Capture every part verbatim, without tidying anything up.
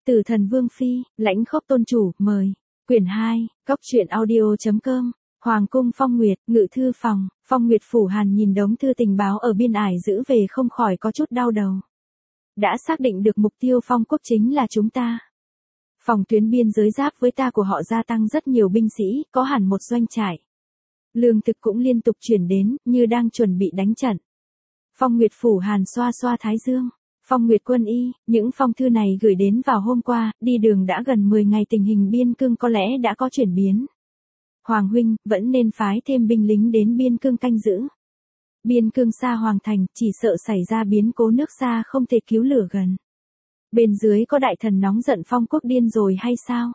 Tử Thần Vương Phi, lãnh khốc tôn chủ, mời. Quyển hai, góc truyện audio.com, Hoàng cung Phong Nguyệt, ngự thư phòng, Phong Nguyệt Phủ Hàn nhìn đống thư tình báo ở biên ải giữ về không khỏi có chút đau đầu. Đã xác định được mục tiêu Phong quốc chính là chúng ta. Phòng tuyến biên giới giáp với ta của họ gia tăng rất nhiều binh sĩ, có hẳn một doanh trại. Lương thực cũng liên tục chuyển đến, như đang chuẩn bị đánh trận. Phong Nguyệt Phủ Hàn xoa xoa thái dương. Phong Nguyệt Quân Y, những phong thư này gửi đến vào hôm qua, đi đường đã gần mười ngày tình hình biên cương có lẽ đã có chuyển biến. Hoàng huynh, vẫn nên phái thêm binh lính đến biên cương canh giữ. Biên cương xa Hoàng thành, chỉ sợ xảy ra biến cố nước xa không thể cứu lửa gần. Bên dưới có đại thần nóng giận Phong quốc điên rồi hay sao?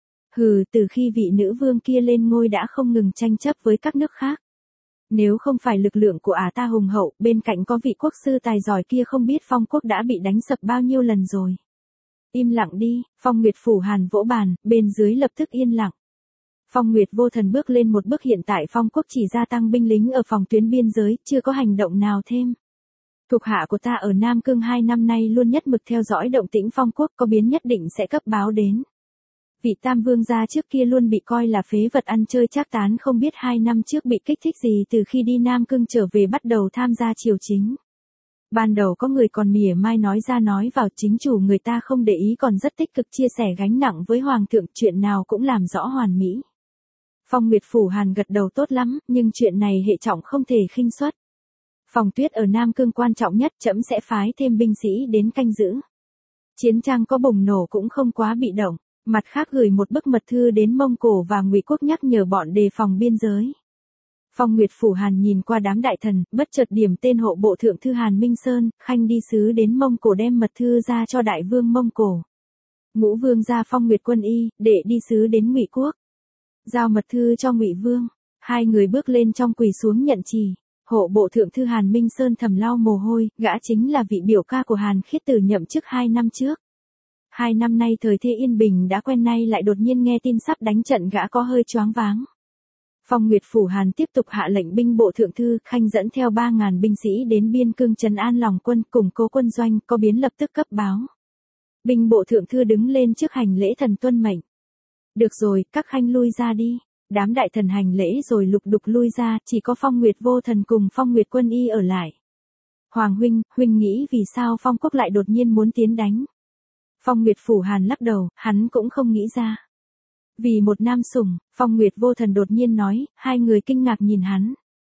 Hừ, từ khi vị nữ vương kia lên ngôi đã không ngừng tranh chấp với các nước khác. Nếu không phải lực lượng của ả ta hùng hậu, bên cạnh có vị quốc sư tài giỏi kia không biết Phong quốc đã bị đánh sập bao nhiêu lần rồi. Im lặng đi, Phong Nguyệt Phủ Hàn vỗ bàn, bên dưới lập tức yên lặng. Phong Nguyệt vô thần bước lên một bước, hiện tại Phong quốc chỉ gia tăng binh lính ở phòng tuyến biên giới, chưa có hành động nào thêm. Thuộc hạ của ta ở Nam Cương hai năm nay luôn nhất mực theo dõi động tĩnh Phong quốc, có biến nhất định sẽ cấp báo đến. Vị Tam Vương gia trước kia luôn bị coi là phế vật ăn chơi trác tán, không biết hai năm trước bị kích thích gì từ khi đi Nam Cương trở về bắt đầu tham gia triều chính. Ban đầu có người còn mỉa mai nói ra nói vào, chính chủ người ta không để ý còn rất tích cực chia sẻ gánh nặng với Hoàng thượng, chuyện nào cũng làm rõ hoàn mỹ. Phong Nguyệt Phủ Hàn gật đầu, tốt lắm, nhưng chuyện này hệ trọng không thể khinh suất. Phòng tuyết ở Nam Cương quan trọng nhất, trẫm sẽ phái thêm binh sĩ đến canh giữ. Chiến trang có bùng nổ cũng không quá bị động. Mặt khác gửi một bức mật thư đến Mông Cổ và Ngụy quốc nhắc nhở bọn đề phòng biên giới. Phong Nguyệt Phủ Hàn nhìn qua đám đại thần, bất chợt điểm tên hộ bộ thượng thư Hàn Minh Sơn, khanh đi sứ đến Mông Cổ đem mật thư ra cho đại vương Mông Cổ. Ngũ vương gia Phong Nguyệt Quân Y, để đi sứ đến Ngụy quốc. Giao mật thư cho Ngụy vương, hai người bước lên trong quỳ xuống nhận chỉ. Hộ bộ thượng thư Hàn Minh Sơn thầm lau mồ hôi, gã chính là vị biểu ca của Hàn Khiết Tử nhậm chức hai năm trước. Hai năm nay thời thế yên bình đã quen, nay lại đột nhiên nghe tin sắp đánh trận, gã có hơi choáng váng. Phong Nguyệt Phủ Hàn tiếp tục hạ lệnh binh bộ thượng thư khanh dẫn theo ba ngàn binh sĩ đến biên cương trấn an lòng quân, củng cố quân doanh, có biến lập tức cấp báo. Binh bộ thượng thư đứng lên trước hành lễ thần tuân mệnh. Được rồi, các khanh lui ra đi. Đám đại thần hành lễ rồi lục đục lui ra, chỉ có Phong Nguyệt vô thần cùng Phong Nguyệt Quân Y ở lại. Hoàng huynh, huynh nghĩ vì sao Phong quốc lại đột nhiên muốn tiến đánh? Phong Nguyệt Phủ Hàn lắc đầu, hắn cũng không nghĩ ra. Vì một nam sủng, Phong Nguyệt vô thần đột nhiên nói, hai người kinh ngạc nhìn hắn.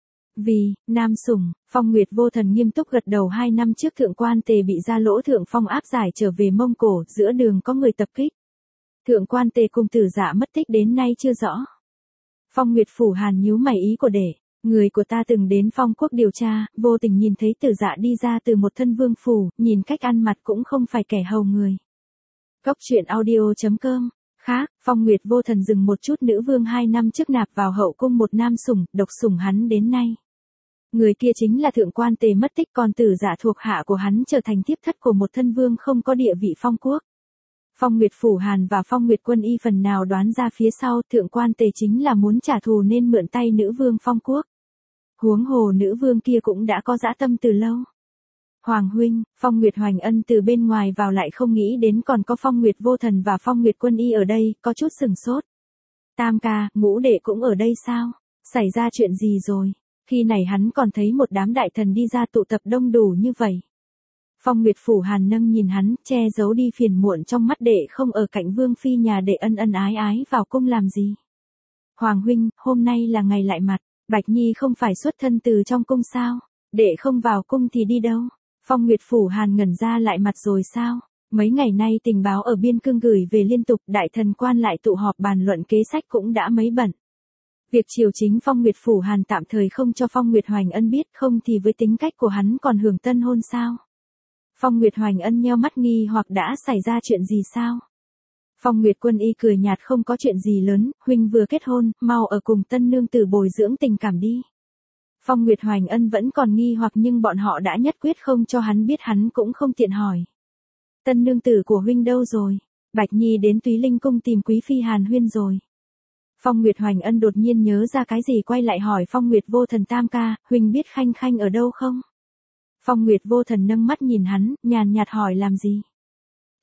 Vì, nam sủng, Phong Nguyệt vô thần nghiêm túc gật đầu, hai năm trước thượng quan Tề bị Gia Lỗ thượng phong áp giải trở về Mông Cổ, giữa đường có người tập kích. Thượng quan Tề cùng Tử Dạ mất tích đến nay chưa rõ. Phong Nguyệt Phủ Hàn nhíu mày, ý của đệ, người của ta từng đến Phong quốc điều tra, vô tình nhìn thấy Tử Dạ đi ra từ một thân vương phủ, nhìn cách ăn mặc cũng không phải kẻ hầu người. Góc truyện audio.com, khác, Phong Nguyệt vô thần dừng một chút, nữ vương hai năm trước nạp vào hậu cung một nam sủng, độc sủng hắn đến nay. Người kia chính là thượng quan Tề mất tích, còn Tử Dạ thuộc hạ của hắn trở thành thiếp thất của một thân vương không có địa vị Phong quốc. Phong Nguyệt Phủ Hàn và Phong Nguyệt Quân Y phần nào đoán ra phía sau, thượng quan Tề chính là muốn trả thù nên mượn tay nữ vương Phong quốc. Huống hồ nữ vương kia cũng đã có dã tâm từ lâu. Hoàng huynh, Phong Nguyệt Hoành Ân từ bên ngoài vào lại không nghĩ đến còn có Phong Nguyệt vô thần và Phong Nguyệt Quân Y ở đây, có chút sừng sốt. Tam ca, ngũ đệ cũng ở đây sao? Xảy ra chuyện gì rồi? Khi này hắn còn thấy một đám đại thần đi ra tụ tập đông đủ như vậy. Phong Nguyệt Phủ Hàn nâng nhìn hắn, che giấu đi phiền muộn trong mắt, đệ không ở cạnh vương phi nhà đệ ân ân ái ái vào cung làm gì? Hoàng huynh, hôm nay là ngày lại mặt, Bạch Nhi không phải xuất thân từ trong cung sao? Đệ không vào cung thì đi đâu? Phong Nguyệt Phủ Hàn ngẩn ra, lại mặt rồi sao? Mấy ngày nay tình báo ở biên cương gửi về liên tục, đại thần quan lại tụ họp bàn luận kế sách cũng đã mấy bận. Việc triều chính Phong Nguyệt Phủ Hàn tạm thời không cho Phong Nguyệt Hoành Ân biết, không thì với tính cách của hắn còn hưởng tân hôn sao? Phong Nguyệt Hoành Ân nheo mắt nghi hoặc, đã xảy ra chuyện gì sao? Phong Nguyệt Quân Y cười nhạt, không có chuyện gì lớn, huynh vừa kết hôn, mau ở cùng tân nương tử bồi dưỡng tình cảm đi. Phong Nguyệt Hoành Ân vẫn còn nghi hoặc nhưng bọn họ đã nhất quyết không cho hắn biết, hắn cũng không tiện hỏi. Tân nương tử của huynh đâu rồi? Bạch Nhi đến Túy Linh cung tìm quý phi Hàn Huyên rồi. Phong Nguyệt Hoành Ân đột nhiên nhớ ra cái gì, quay lại hỏi Phong Nguyệt vô thần, tam ca, huynh biết khanh khanh ở đâu không? Phong Nguyệt vô thần nâng mắt nhìn hắn, nhàn nhạt hỏi làm gì?